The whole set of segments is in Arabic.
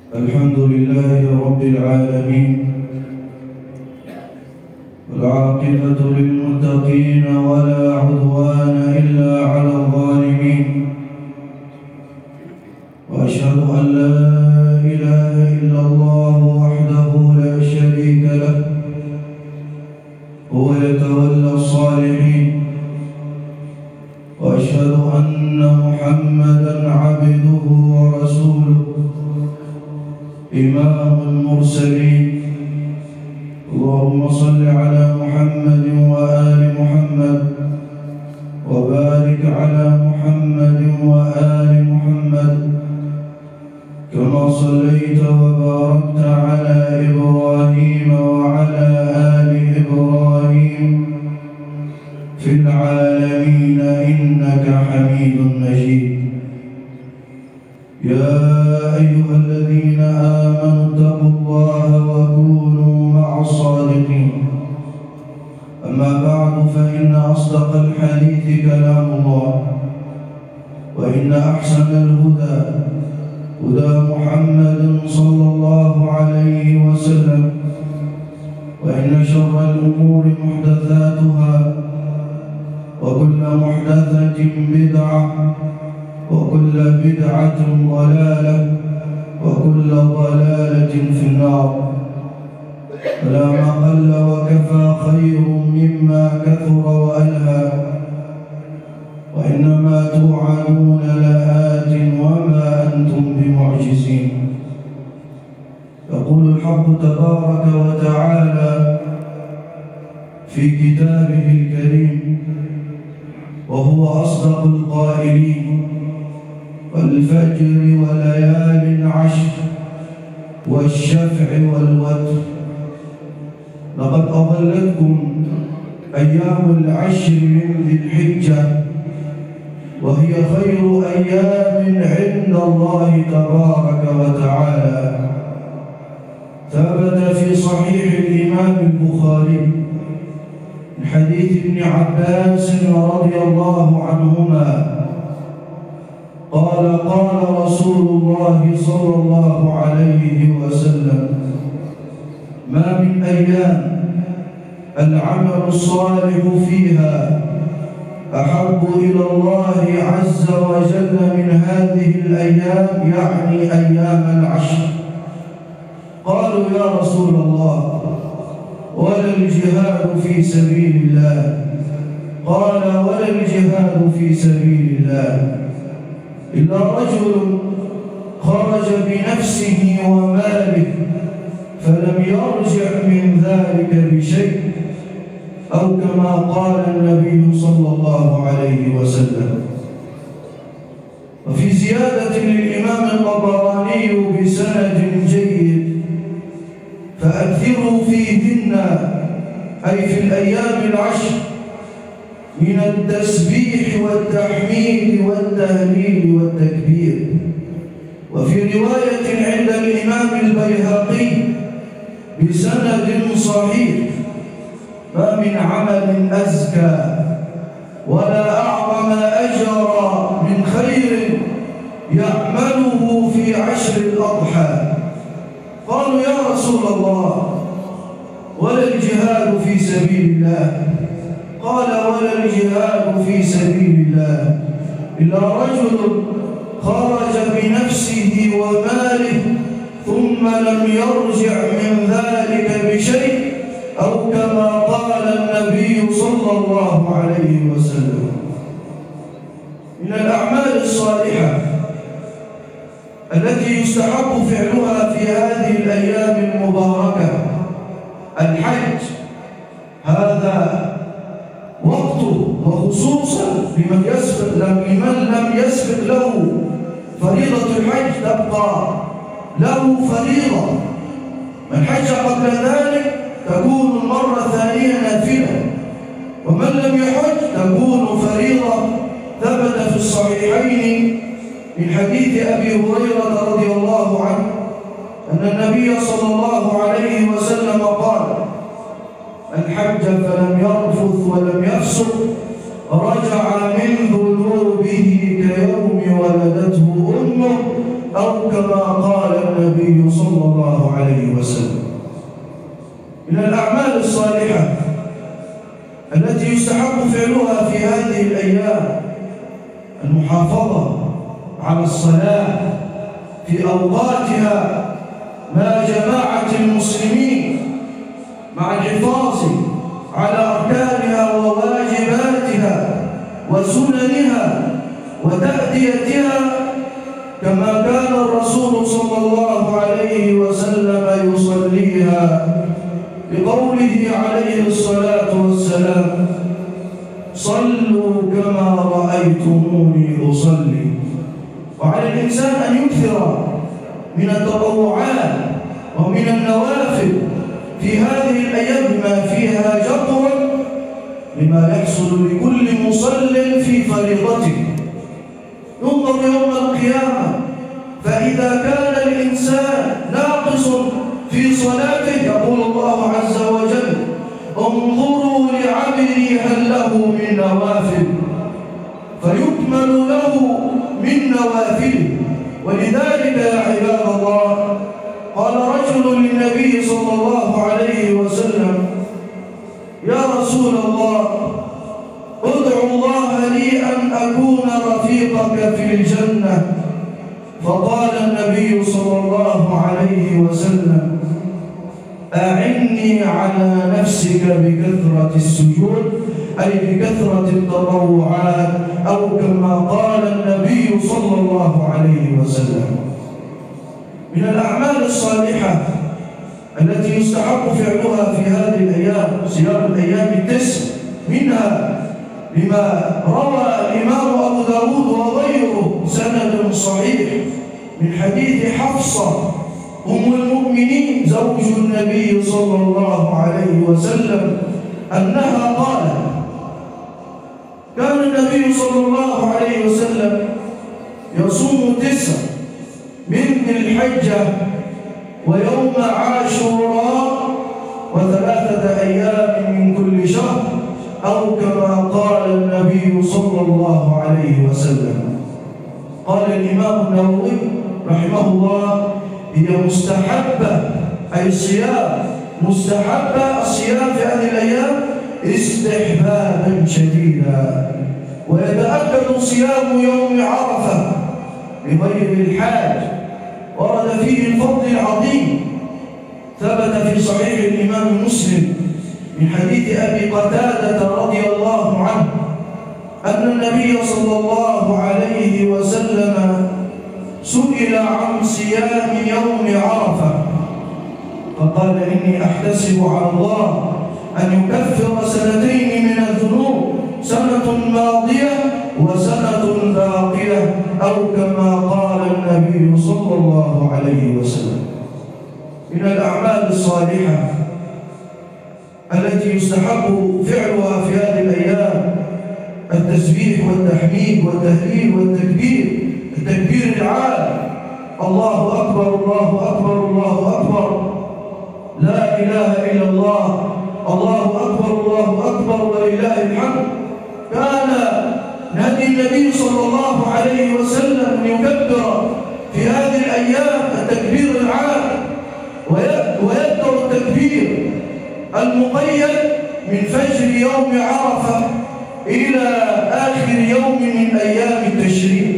الحمد لله رب العالمين، والعاقبة للمتقين ولا عدوان إلا على الظالمين. وأشهد أن لا إله إلا الله وحده لا شريك له، هو يتولى الصالحين. وأشهد أن محمدًا عبده ورسوله، إمام المرسلين. اللهم صل على محمد وآل محمد، وبارك على محمد وآل محمد، كما صليت وباركت على إبراهيم وعلى آل إبراهيم في العالمين إنك حميد مجيد. يا أيها الذين آمنوا اتقوا الله وكونوا مع الصادقين. أما بعد، فإن أصدق الحديث كلام الله، وإن أحسن الهدى هدى محمد صلى الله عليه وسلم، وإن شر الأمور محدثاتها، وكل محدثة بدعة، وكل بدعة ضلالة، وكل ضلالة في النار. فلا ما قل وكفى خير مما كثر وألهى، وإنما توعدون لآت وما أنتم بمعجزين. يقول الحق تبارك وتعالى في كتابه الكريم، وهو أصدق القائلين: والفجر وليال عشر والشفع والوتر. لقد أضلتكم أيام العشر من ذي الحجة، وهي خير أيام عند الله تبارك وتعالى. ثبت في صحيح الإمام البخاري من حديث ابن عباس رضي الله عنهما قال: قال رسول الله صلى الله عليه وسلم: ما من أيام العمل الصالح فيها أحب إلى الله عز وجل من هذه الأيام، يعني أيام العشر. قالوا: يا رسول الله، ولا الجهاد في سبيل الله؟ قال: ولا الجهاد في سبيل الله إلا رجل خرج بنفسه وماله فلم يرجع من ذلك بشيء، أو كما قال النبي صلى الله عليه وسلم. وفي زيادة للإمام الطبراني بسند جيد: فأكثروا فيهن، أي في الأيام العشر، من التسبيح والتحميد والتهليل والتكبير. وفي رواية عند الإمام البيهقي بسند صحيح: ما من عمل أزكى ولا أعظم أجرا من خير يعمله في عشر الأضحى. قالوا: يا رسول الله، ولا الجهاد في سبيل الله؟ قال: ولا الجهاد في سبيل الله إلا رجل خرج بنفسه وماله ثم لم يرجع من ذلك بشيء، أو كما قال النبي صلى الله عليه وسلم. من الأعمال الصالحة التي يستحب فعلها في هذه الأيام المباركة الحج. هذا وقته، وخصوصا لمن لم يسبق له فريضة الحج تبقى له فريضة. من حج قبل ذلك تكون المرة الثانية نافلة، ومن لم يحج تكون فريضة. ثبت في الصحيحين من حديث أبي هريرة رضي الله عنه أن النبي صلى الله عليه وسلم قال: من حج فلم يرفث ولم يفسق رجع من ذنوبه كيوم ولدته أمه، أو كما قال النبي النبي صلى الله عليه وسلم. من الأعمال الصالحة التي يستحق فعلها في هذه الأيام المحافظة على الصلاة في أوقاتها مع جماعة المسلمين، مع الحفاظ على أركانها وواجباتها وسننها وتأديتها كما كان الرسول صلى الله عليه وسلم يصليها، بقوله عليه الصلاة والسلام: صلوا كما رأيتموني أصلي. وعلى الإنسان أن يكثر من التطوعات ومن النوافل في هذه الأيام بما فيها جبر لما يحصل لكل مصل في فريضته. ينظر يوم القيامة فإذا كان الإنسان ناقص في صلاته يقول الله عز وجل: انظروا لعبدي هل له من نوافل، فيكمل له من نوافله. ولذلك يا عباد الله قال رجل للنبي صلى الله عليه وسلم: يا رسول الله، ادعو الله لي أن أكون رفيقك في الجنة. فقال النبي صلى الله عليه وسلم: أعني على نفسك بكثرة السجود، أي بكثرة التطوعات، أو كما قال النبي صلى الله عليه وسلم. من الأعمال الصالحة التي يستحق فعلها في هذه الأيام صيام الأيام التسع، منها لما روى الإمام أبو داود وغيره سند صحيح من حديث حفصة أم المؤمنين زوج النبي صلى الله عليه وسلم أنها قالت: كان النبي صلى الله عليه وسلم يصوم 9 من ذي الحجة ويوم عاشوراء و3 أيام من كل شهر، أو كما قال النبي صلى الله عليه وسلم. قال الإمام النووي رحمه الله: هي مستحبة، أي صيام مستحبة الصيام في هذه الأيام استحبابا شديدا. ويتأكد صيام يوم عرفة لغير الحاج، ورد فيه الفضل العظيم. ثبت في صحيح الإمام مسلم من حديث أبي قتادة رضي الله عنه أن النبي صلى الله عليه وسلم سئل عن صيام يوم عرفة فقال: إني أحتسب على الله أن يكفر 2 من الذنوب، سنة ماضية وسنة باقية، أو كما قال النبي صلى الله عليه وسلم. من الأعمال الصالحة التي يستحق فعلها في هذه الأيام التسبيح والتحميد والتهليل والتكبير. التكبير العام: الله أكبر الله أكبر الله أكبر، لا إله إلا الله، الله أكبر الله أكبر ولله الحمد. كان نهدي النبي صلى الله عليه وسلم أن يكبر في هذه الأيام التكبير العام، ويبدأ التكبير المقيد من فجر يوم عرفة إلى آخر يوم من أيام التشريق.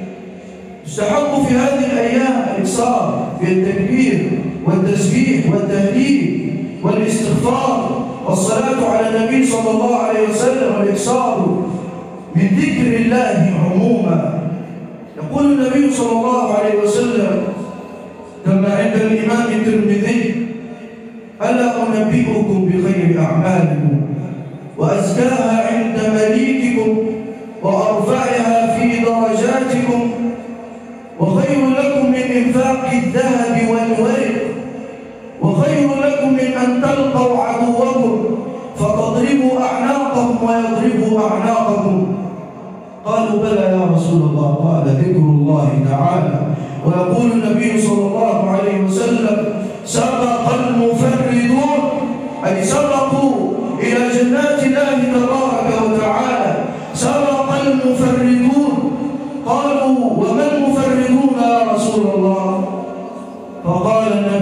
يستحق في هذه الأيام الإكثار بالتكبير والتسبيح والتهليل والاستغفار والصلاة على النبي صلى الله عليه وسلم، والإكثار من ذكر الله عموما. يقول النبي صلى الله عليه وسلم كما عند الإمام الترمذي: ألا أنبئكم بخير أعمالكم وأزكاها عند مليككم وأرفعها في درجاتكم وخير لكم من إنفاق الذهب والورق وخير لكم من أن تلقوا عدوكم فتضربوا أعناقهم ويضربوا أعناقكم. قالوا: بلى يا رسول الله. قال: ذكر الله تعالى. ويقول النبي صلى الله عليه وسلم: سبق المفردون، أي سبقوا إلى جنات الله تبارك وتعالى. سبق المفردون. قالوا: وما المفردون يا رسول الله؟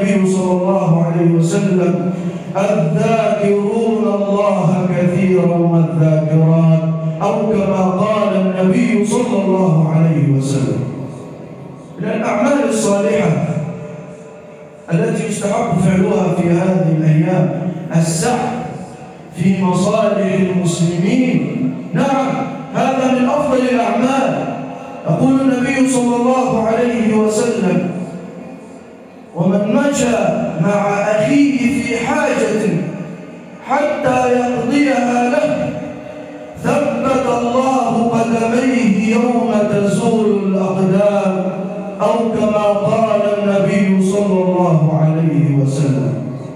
النبي صلى الله عليه وسلم: الذاكرون الله كثيرا والذاكرات، أو كما قال النبي صلى الله عليه وسلم. من الأعمال الصالحة التي يستحق فعلها في هذه الأيام السعي في مصالح المسلمين. نعم، هذا من أفضل الأعمال. يقول النبي صلى الله عليه وسلم: ومن مشى مع أخيه في حاجة حتى يقضيها له ثبت الله قدميه يوم تزول الأقدام، أو كما قال النبي صلى الله عليه وسلم.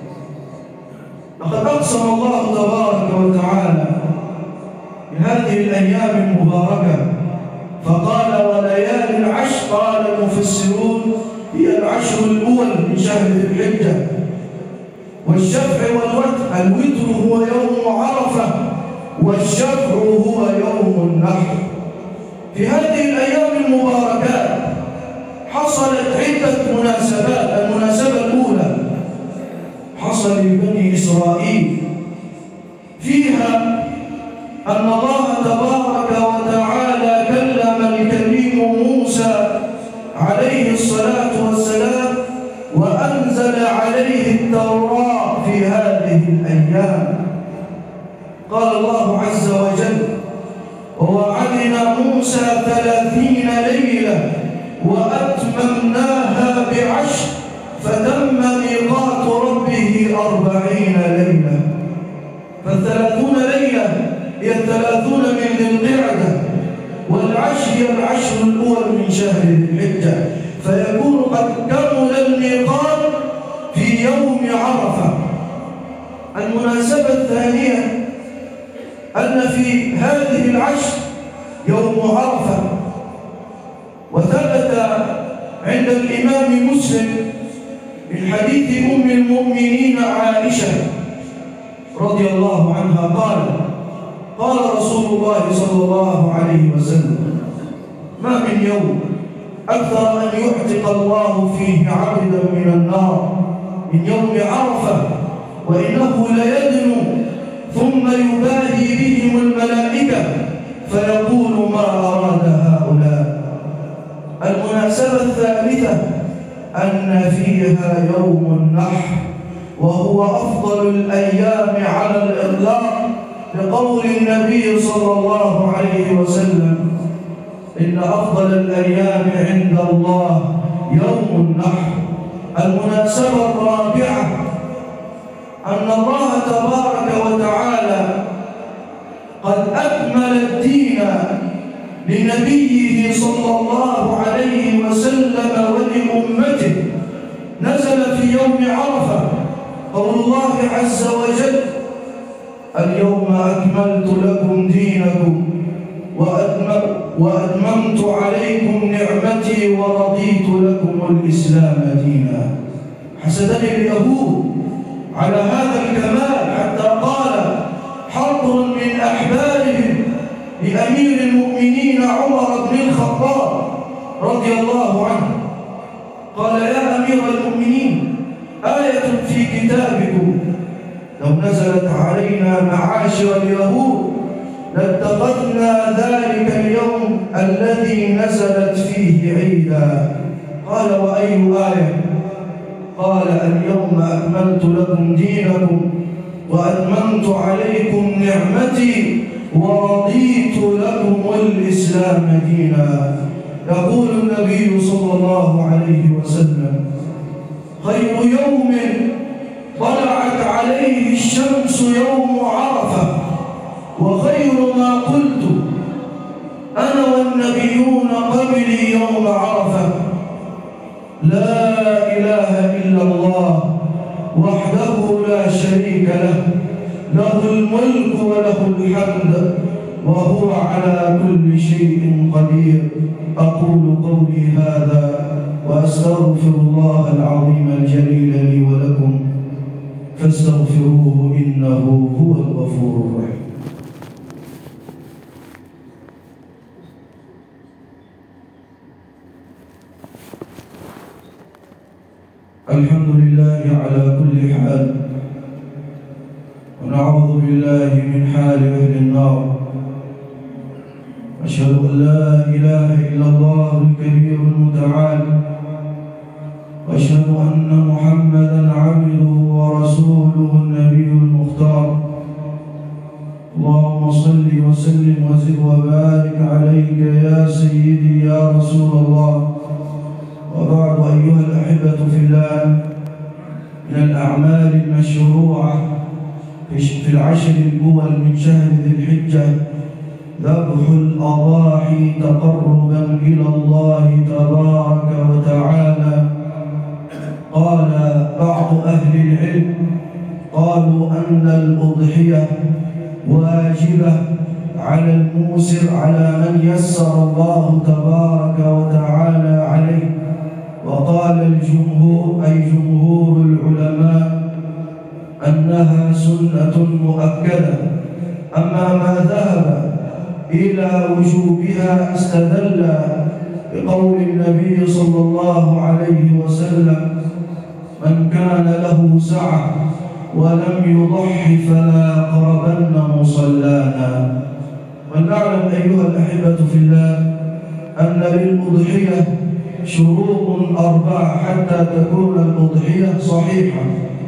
لقد أقسم الله تبارك وتعالى بهذه الأيام المباركة فقال: وليالي العشر. قال المفسرون: هي العشر الأول من شهر ذي الحجة. والشفع والوتر، الوتر هو يوم عرفة، والشفع هو يوم النحر. في هذه الأيام المباركات حصلت عدة مناسبات. المناسبة الأولى حصل لبني إسرائيل فيها أن الله تبارك وتعالى كلم الكريم موسى عليه الصلاة والسلام وأنزل عليه التوراة في هذه الأيام. قال الله عز وجل: ووعدنا موسى 30 ليلة وأتممناها بعشر فتم ميقات ربه 40 ليلة. ف30 ليلة هي 30 من ذي القعدة، والعشر هي العشر الأول من شهر ذي الحجة، فيكون قد كمل الميقات في يوم عرفة. المناسبة الثانية أن في هذه العشر يوم عرفة، وثبت عند الإمام مسلم من حديث أم المؤمنين عائشة رضي الله عنها قال رسول الله صلى الله عليه وسلم: ما من يوم أكثر أن يعتق الله فيه عبدا من النار من يوم عرفة، وإنه ليدنو ثم يباهي بهم الملائكة فيقول: ما أراد هؤلاء. المناسبة الثالثة أن فيها يوم النحر، وهو أفضل الأيام على الإطلاق، لقول النبي صلى الله عليه وسلم: إن أفضل الأيام عند الله يوم النحر. المناسبة الرابعة أن الله تبارك وتعالى قد أكمل الدين لنبيه صلى الله عليه وسلم ولأمته. نزل في يوم عرفة قول الله عز وجل: اليوم أكملت لكم دينكم وأتممت عليكم نعمتي ورضيت لكم الإسلام دينا. حسدني اليهود على هذا الكمال حتى قال حبر من أحبارهم لأمير المؤمنين عمر بن الخطاب رضي الله عنه، قال: يا أمير المؤمنين، آية في كتابكم لو نزلت علينا معاشر اليهود لاتخذنا ذلك اليوم الذي نزلت فيه عيدا. قال: وأي آية؟ قال: اليوم أكملت لكم دينكم وأتممت عليكم نعمتي ورضيت لكم الإسلام دينا. يقول النبي صلى الله عليه وسلم: خير يوم طلعت عليه الشمس يوم عرفة، وخير ما قلت أنا والنبيون قبلي يوم عرفة: لا إله إلا الله وحده لا شريك له، له الملك وله الحمد وهو على كل شيء قدير. أقول قولي هذا وأستغفر الله العظيم الجليل لي ولكم فاستغفروه إنه هو الغفور الرحيم. الحمد لله على كل حال، ونعوذ بالله من حال أهل النار. أشهد أن لا إله إلا الله الكبير المتعال، وأشهد أن محمدًا عبده ورسوله النبي المختار. اللهم صل وسلم وزد وبارك عليك يا سيدي يا رسول الله. وبعد، أيها الأحبة في الله، من الأعمال المشروعة في العشر الأول من شهر ذي الحجة ذبح الأضاحي تقربا إلى الله تبارك وتعالى. قال بعض أهل العلم، قالوا أن الأضحية واجبة على الموسر، على من يسر الله تبارك وتعالى عليه. وقال الجمهور، أي جمهور العلماء، أنها سنة مؤكدة. أما ما ذهب إلى وجوبها استدل بقول النبي صلى الله عليه وسلم: من كان له سعة ولم يضح فلا يقربن مصلانا. ونعلم أيها الأحبة في الله أن للأضحية شروط 4 حتى تكون الأضحية صحيحة.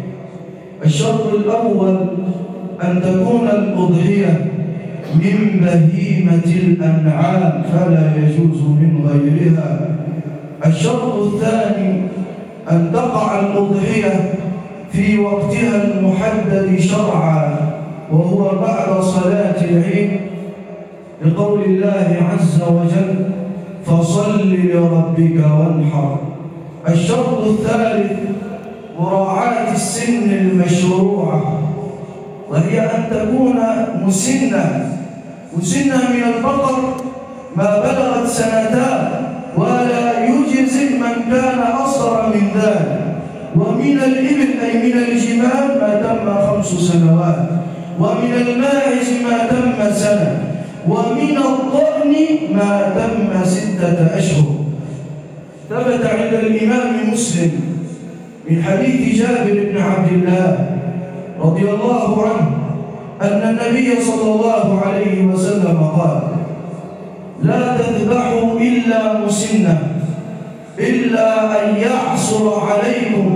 الشرط الأول أن تكون الأضحية من بهيمة الأنعام، فلا يجوز من غيرها. الشرط الثاني أن تقع الأضحية في وقتها المحدد شرعا، وهو بعد صلاة العيد، لقول الله عز وجل: فصل لربك وانحر. الشرط الثالث مراعاة السن المشروعة، وهي أن تكون مسنة من البقر ما بلغت 2 ولا يجزئ من كان أصغر من ذلك، ومن الإبل أي من الجمال ما تم 5 سنوات، ومن الماعز ما تم 1 سنة، ومن الضأن ما تم 6 أشهر. ثبت عند الإمام مسلم من حديث جابر بن عبد الله رضي الله عنه أن النبي صلى الله عليه وسلم قال: لا تذبحوا إلا مسنة، إلا أن يعصر عليكم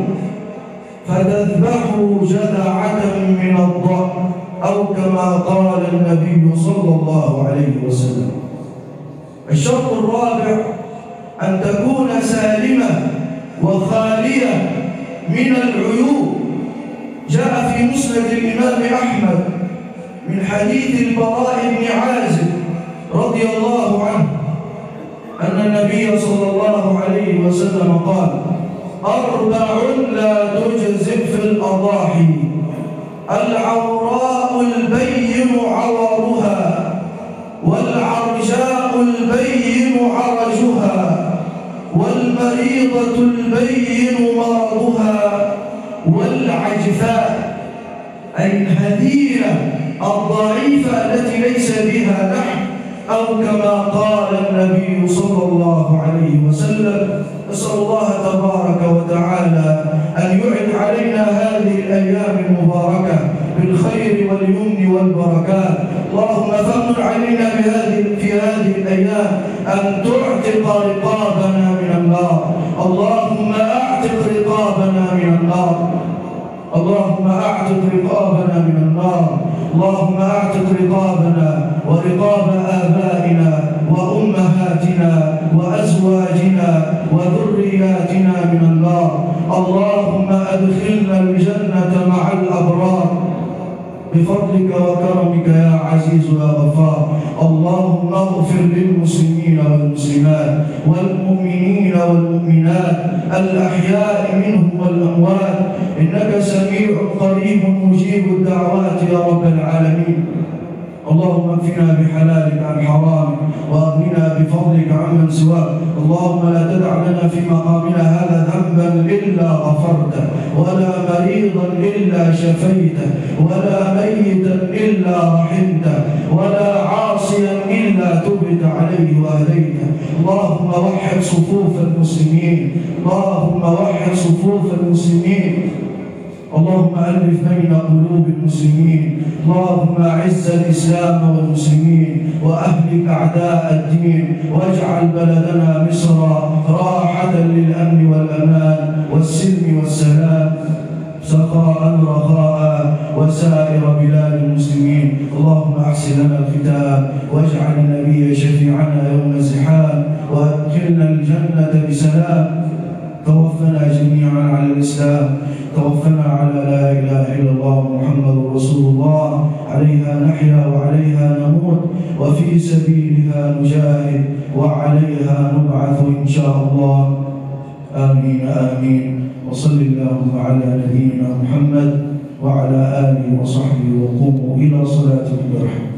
فتذبحوا جذعة من الضأن، أو كما قال النبي صلى الله عليه وسلم. الشرط الرابع أن تكون سالمة وخالية من العيوب. جاء في مسند الإمام أحمد من حديث البراء بن عازب رضي الله عنه أن النبي صلى الله عليه وسلم قال: 4 لا تجزئ في الأضاحي: العوراء البين عورها، والعرجاء البين عرجها، والمريضة البين مرضها، والعجفاء أي الهديرة الضعيفة التي ليس بها لحم، أو كما قال النبي صلى الله عليه وسلم. نسأل الله تبارك وتعالى أن يعد علينا هذه الأيام المباركة بالخير واليمن والبركات. اللهم فمن علينا في هذه الأيام أن تعتق رقابنا من النار. اللهم أعتق رقابنا من النار. اللهم أعتق رقابنا من النار. اللهم أعتق رقابنا ورقاب آبائنا وأمهاتنا وأزواجنا وذرياتنا من النار. اللهم أدخلنا الجنة مع الأبرار بفضلك وكرمك يا عزيز يا غفار. اللهم اغفر للمسلمين والمسلمات والمؤمنين والمؤمنات الأحياء منهم والأموات، إنك سميع قريب مجيب الدعوات يا رب العالمين. اللهم اكفنا بحلالك عن حرامك واغننا بفضلك عمن سواك. اللهم لا تدع لنا في مقامنا هذا ذنبا الا غفرته، ولا مريضا الا شفيته، ولا ميتا الا رحمته، ولا عاصيا الا تبت عليه وهديته. اللهم وحد صفوف المسلمين، اللهم وحد صفوف المسلمين. اللهم ألف بين قلوب المسلمين. اللهم أعز الإسلام والمسلمين وأهلك أعداء الدين، واجعل بلدنا مصر راحة للأمن والأمان والسلم والسلام، سخاء رخاء وسائر بلاد المسلمين. اللهم أحسن لنا الختام، واجعل النبي شفيعنا يوم الزحام، وادخلنا الجنة بسلام. توفنا جميعا على الإسلام، توفنا على لا إله إلا الله محمد رسول الله. عليها نحيا وعليها نموت، وفي سبيلها نجاهد وعليها نبعث إن شاء الله. آمين آمين. وصل اللهم على نبينا محمد وعلى آله وصحبه، وقوموا إلى صلاتكم برحمة.